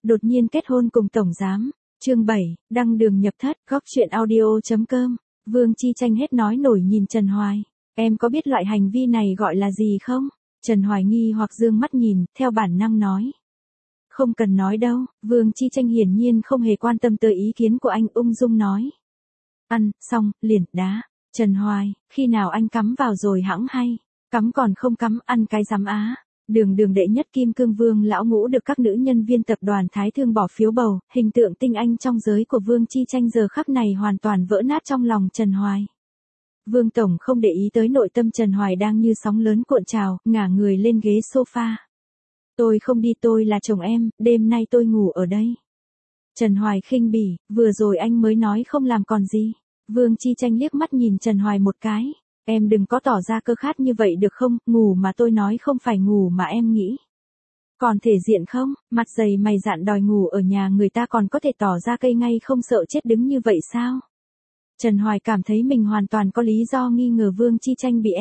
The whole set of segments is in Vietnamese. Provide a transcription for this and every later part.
đột nhiên kết hôn cùng tổng giám. Chương 7, đăng đường nhập thất, góc truyện audio.com. Vương Chi Tranh hết nói nổi nhìn Trần Hoài. Em có biết loại hành vi này gọi là gì không? Trần Hoài nghi hoặc dương mắt nhìn, theo bản năng nói. Không cần nói đâu, Vương Chi Tranh hiển nhiên không hề quan tâm tới ý kiến của anh, ung dung nói. Ăn, xong, liền, đá. Trần Hoài, khi nào anh cắm vào rồi hẵng hay? Cắm còn không cắm, ăn cái rắm á. Đường đệ nhất kim cương vương lão ngũ được các nữ nhân viên tập đoàn Thái Thương bỏ phiếu bầu, hình tượng tinh anh trong giới của Vương Chi Tranh giờ khắc này hoàn toàn vỡ nát trong lòng Trần Hoài. Vương Tổng không để ý tới nội tâm Trần Hoài đang như sóng lớn cuộn trào, ngả người lên ghế sofa. Tôi không đi, tôi là chồng em, đêm nay tôi ngủ ở đây. Trần Hoài khinh bỉ, vừa rồi anh mới nói không làm còn gì. Vương Chi Tranh liếc mắt nhìn Trần Hoài một cái. Em đừng có tỏ ra cơ khát như vậy được không, ngủ mà tôi nói không phải ngủ mà em nghĩ. Còn thể diện không, mặt dày mày dạn đòi ngủ ở nhà người ta còn có thể tỏ ra cây ngay không sợ chết đứng như vậy sao? Trần Hoài cảm thấy mình hoàn toàn có lý do nghi ngờ Vương Chi Tranh bị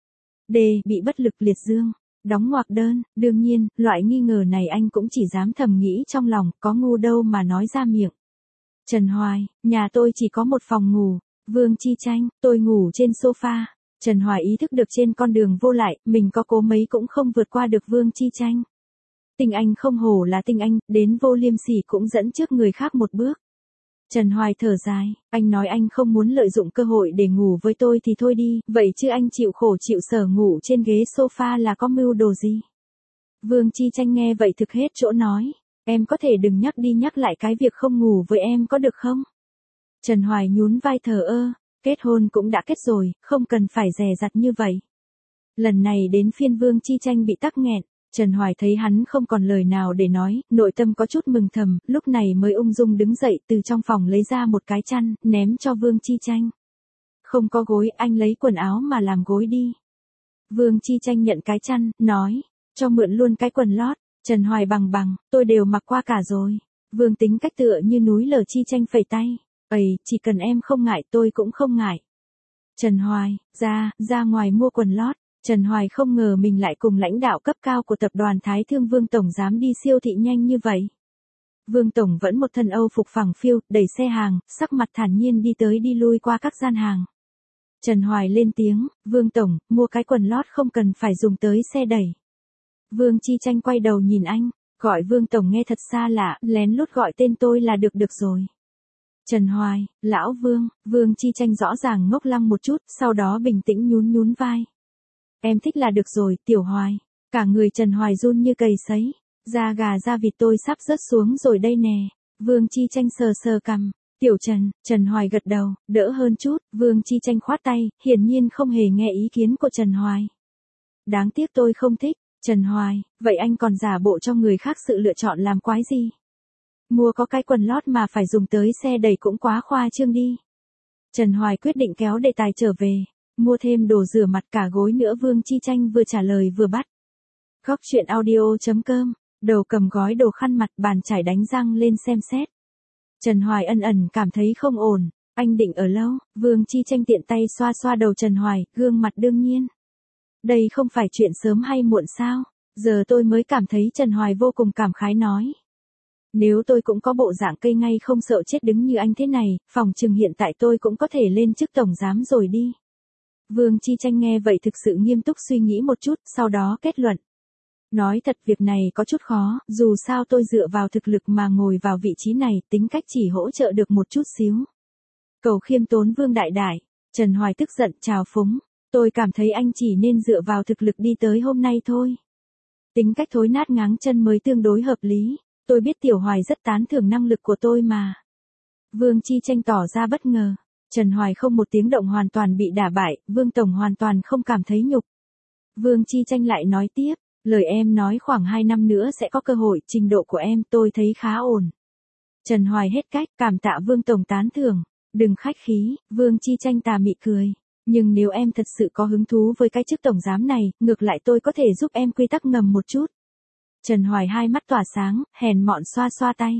bị bất lực liệt dương. Đóng ngoặc đơn, đương nhiên, loại nghi ngờ này anh cũng chỉ dám thầm nghĩ trong lòng, có ngu đâu mà nói ra miệng. Trần Hoài, nhà tôi chỉ có một phòng ngủ. Vương Chi Tranh, tôi ngủ trên sofa. Trần Hoài ý thức được trên con đường vô lại, mình có cố mấy cũng không vượt qua được Vương Chi Tranh. Tinh anh không hổ là tinh anh, đến vô liêm sỉ cũng dẫn trước người khác một bước. Trần Hoài thở dài, anh nói anh không muốn lợi dụng cơ hội để ngủ với tôi thì thôi đi, vậy chứ anh chịu khổ chịu sở ngủ trên ghế sofa là có mưu đồ gì? Vương Chi Tranh nghe vậy thực hết chỗ nói, em có thể đừng nhắc đi nhắc lại cái việc không ngủ với em có được không? Trần Hoài nhún vai thờ ơ, kết hôn cũng đã kết rồi, không cần phải dè dặt như vậy. Lần này đến phiên Vương Chi Tranh bị tắc nghẹn, Trần Hoài thấy hắn không còn lời nào để nói, nội tâm có chút mừng thầm, lúc này mới ung dung đứng dậy từ trong phòng lấy ra một cái chăn, ném cho Vương Chi Tranh. Không có gối, anh lấy quần áo mà làm gối đi. Vương Chi Tranh nhận cái chăn, nói, cho mượn luôn cái quần lót. Trần Hoài bằng, tôi đều mặc qua cả rồi. Vương tính cách tựa như núi lở. Chi Tranh phẩy tay. Chỉ cần em không ngại tôi cũng không ngại. Trần Hoài, ra ngoài mua quần lót. Trần Hoài không ngờ mình lại cùng lãnh đạo cấp cao của tập đoàn Thái Thương Vương Tổng dám đi siêu thị nhanh như vậy. Vương Tổng vẫn một thân Âu phục phẳng phiu, đẩy xe hàng, sắc mặt thản nhiên đi tới đi lui qua các gian hàng. Trần Hoài lên tiếng, Vương Tổng, mua cái quần lót không cần phải dùng tới xe đẩy. Vương Chi Tranh quay đầu nhìn anh, gọi Vương Tổng nghe thật xa lạ, lén lút gọi tên tôi là được rồi. Trần Hoài, lão Vương, Vương Chi Tranh rõ ràng ngốc lăng một chút, sau đó bình tĩnh nhún vai. Em thích là được rồi, Tiểu Hoài. Cả người Trần Hoài run như cầy sấy. Da gà da vịt tôi sắp rớt xuống rồi đây nè. Vương Chi Tranh sờ cằm. Tiểu Trần Hoài gật đầu, đỡ hơn chút. Vương Chi Tranh khoát tay, hiển nhiên không hề nghe ý kiến của Trần Hoài. Đáng tiếc tôi không thích. Trần Hoài, vậy anh còn giả bộ cho người khác sự lựa chọn làm quái gì? Mua có cái quần lót mà phải dùng tới xe đẩy cũng quá khoa trương đi. Trần Hoài quyết định kéo đề tài trở về. Mua thêm đồ rửa mặt cả gối nữa. Vương Chi Tranh vừa trả lời vừa bắt. Góc truyện audio.com, đầu cầm gói đồ khăn mặt bàn chải đánh răng lên xem xét. Trần Hoài ẩn cảm thấy không ổn, anh định ở lâu. Vương Chi Tranh tiện tay xoa đầu Trần Hoài, gương mặt đương nhiên. Đây không phải chuyện sớm hay muộn sao, giờ tôi mới cảm thấy. Trần Hoài vô cùng cảm khái nói. Nếu tôi cũng có bộ dạng cây ngay không sợ chết đứng như anh thế này, phòng chừng hiện tại tôi cũng có thể lên chức tổng giám rồi đi. Vương Chi Tranh nghe vậy thực sự nghiêm túc suy nghĩ một chút, sau đó kết luận. Nói thật việc này có chút khó, dù sao tôi dựa vào thực lực mà ngồi vào vị trí này, tính cách chỉ hỗ trợ được một chút xíu. Cầu khiêm tốn Vương đại. Trần Hoài tức giận chào phúng, tôi cảm thấy anh chỉ nên dựa vào thực lực đi tới hôm nay thôi. Tính cách thối nát ngáng chân mới tương đối hợp lý, tôi biết Tiểu Hoài rất tán thưởng năng lực của tôi mà. Vương Chi Tranh tỏ ra bất ngờ. Trần Hoài không một tiếng động hoàn toàn bị đả bại, Vương Tổng hoàn toàn không cảm thấy nhục. Vương Chi Tranh lại nói tiếp, lời em nói khoảng 2 năm nữa sẽ có cơ hội, trình độ của em tôi thấy khá ổn. Trần Hoài hết cách, cảm tạ Vương Tổng tán thưởng, đừng khách khí. Vương Chi Tranh tà mị cười, nhưng nếu em thật sự có hứng thú với cái chức tổng giám này, ngược lại tôi có thể giúp em quy tắc ngầm một chút. Trần Hoài hai mắt tỏa sáng, hèn mọn xoa tay.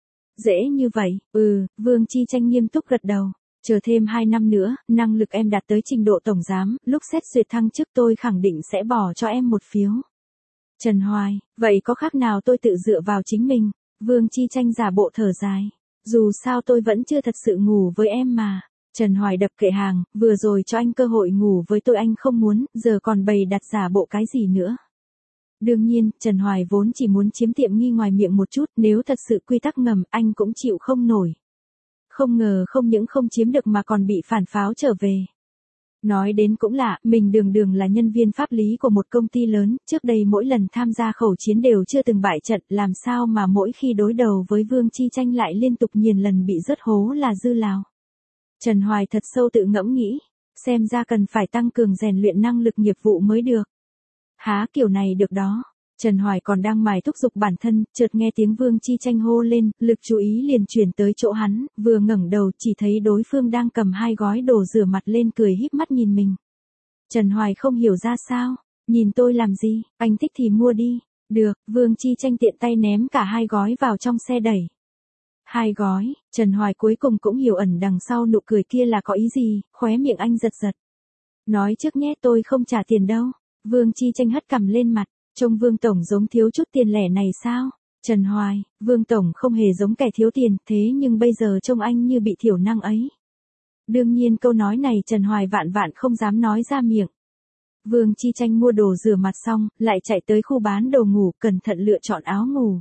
Dễ như vậy, Vương Chi Tranh nghiêm túc gật đầu. Chờ thêm 2 năm nữa, năng lực em đạt tới trình độ tổng giám, lúc xét duyệt thăng chức tôi khẳng định sẽ bỏ cho em một phiếu. Trần Hoài, vậy có khác nào tôi tự dựa vào chính mình? Vương Chi Tranh giả bộ thở dài. Dù sao tôi vẫn chưa thật sự ngủ với em mà. Trần Hoài đập kệ hàng, vừa rồi cho anh cơ hội ngủ với tôi anh không muốn, giờ còn bày đặt giả bộ cái gì nữa. Đương nhiên, Trần Hoài vốn chỉ muốn chiếm tiện nghi ngoài miệng một chút, nếu thật sự quy tắc ngầm, anh cũng chịu không nổi. Không ngờ không những không chiếm được mà còn bị phản pháo trở về. Nói đến cũng lạ, mình đường đường là nhân viên pháp lý của một công ty lớn, trước đây mỗi lần tham gia khẩu chiến đều chưa từng bại trận, làm sao mà mỗi khi đối đầu với Vương Chi Tranh lại liên tục nhiều lần bị rớt hố là dư lào. Trần Hoài thật sâu tự ngẫm nghĩ, xem ra cần phải tăng cường rèn luyện năng lực nghiệp vụ mới được. Há kiểu này được đó. Trần Hoài còn đang mải thúc giục bản thân, chợt nghe tiếng Vương Chi Tranh hô lên, lực chú ý liền chuyển tới chỗ hắn, vừa ngẩng đầu chỉ thấy đối phương đang cầm 2 gói đồ rửa mặt lên cười híp mắt nhìn mình. Trần Hoài không hiểu ra sao, nhìn tôi làm gì, anh thích thì mua đi. Được, Vương Chi Tranh tiện tay ném cả 2 gói vào trong xe đẩy. 2 gói, Trần Hoài cuối cùng cũng hiểu ẩn đằng sau nụ cười kia là có ý gì, khóe miệng anh giật giật. Nói trước nhé tôi không trả tiền đâu. Vương Chi Tranh hất cằm lên mặt, trông Vương Tổng giống thiếu chút tiền lẻ này sao? Trần Hoài, Vương Tổng không hề giống kẻ thiếu tiền, thế nhưng bây giờ trông anh như bị thiểu năng ấy. Đương nhiên câu nói này Trần Hoài vạn vạn không dám nói ra miệng. Vương Chi Tranh mua đồ rửa mặt xong, lại chạy tới khu bán đồ ngủ, cẩn thận lựa chọn áo ngủ.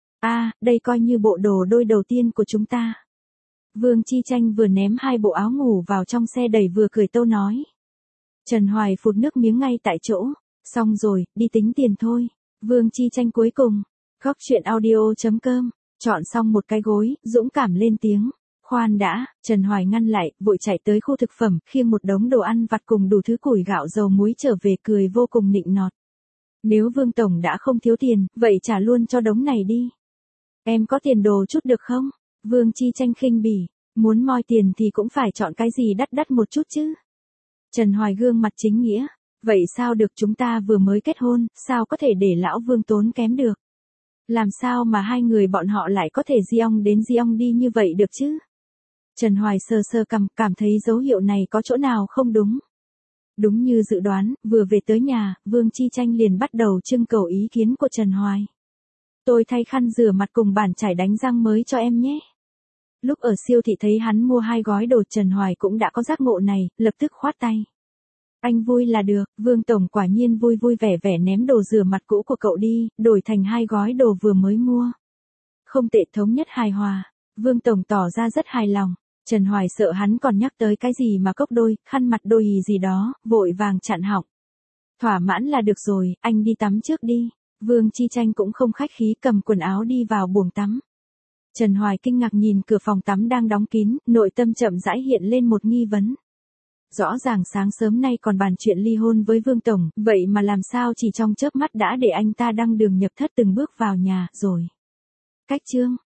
Đây coi như bộ đồ đôi đầu tiên của chúng ta. Vương Chi Tranh vừa ném 2 bộ áo ngủ vào trong xe đẩy vừa cười tâu nói. Trần Hoài phụt nước miếng ngay tại chỗ. Xong rồi, đi tính tiền thôi. Vương Chi Tranh cuối cùng. Góc chuyện audio.com. Chọn xong một cái gối, dũng cảm lên tiếng. Khoan đã, Trần Hoài ngăn lại, vội chạy tới khu thực phẩm, khiêng một đống đồ ăn vặt cùng đủ thứ củi gạo dầu muối trở về cười vô cùng nịnh nọt. Nếu Vương Tổng đã không thiếu tiền, vậy trả luôn cho đống này đi. Em có tiền đồ chút được không? Vương Chi Tranh khinh bỉ. Muốn moi tiền thì cũng phải chọn cái gì đắt đắt một chút chứ. Trần Hoài gương mặt chính nghĩa. Vậy sao được, chúng ta vừa mới kết hôn, sao có thể để lão Vương tốn kém được? Làm sao mà hai người bọn họ lại có thể giong đến giong đi như vậy được chứ? Trần Hoài sờ sờ cằm, cảm thấy dấu hiệu này có chỗ nào không đúng. Đúng như dự đoán, vừa về tới nhà, Vương Chi Tranh liền bắt đầu trưng cầu ý kiến của Trần Hoài. Tôi thay khăn rửa mặt cùng bàn chải đánh răng mới cho em nhé. Lúc ở siêu thị thấy hắn mua 2 gói đồ, Trần Hoài cũng đã có giác ngộ này, lập tức khoát tay. Anh vui là được, Vương Tổng quả nhiên vui vui vẻ vẻ ném đồ rửa mặt cũ của cậu đi, đổi thành 2 gói đồ vừa mới mua. Không tệ, thống nhất hài hòa. Vương Tổng tỏ ra rất hài lòng. Trần Hoài sợ hắn còn nhắc tới cái gì mà cốc đôi, khăn mặt đôi gì đó, vội vàng chặn họng. Thỏa mãn là được rồi, anh đi tắm trước đi. Vương Chi Tranh cũng không khách khí cầm quần áo đi vào buồng tắm. Trần Hoài kinh ngạc nhìn cửa phòng tắm đang đóng kín, nội tâm chậm rãi hiện lên một nghi vấn. Rõ ràng sáng sớm nay còn bàn chuyện ly hôn với Vương Tổng, vậy mà làm sao chỉ trong chớp mắt đã để anh ta đăng đường nhập thất từng bước vào nhà rồi. Cách chương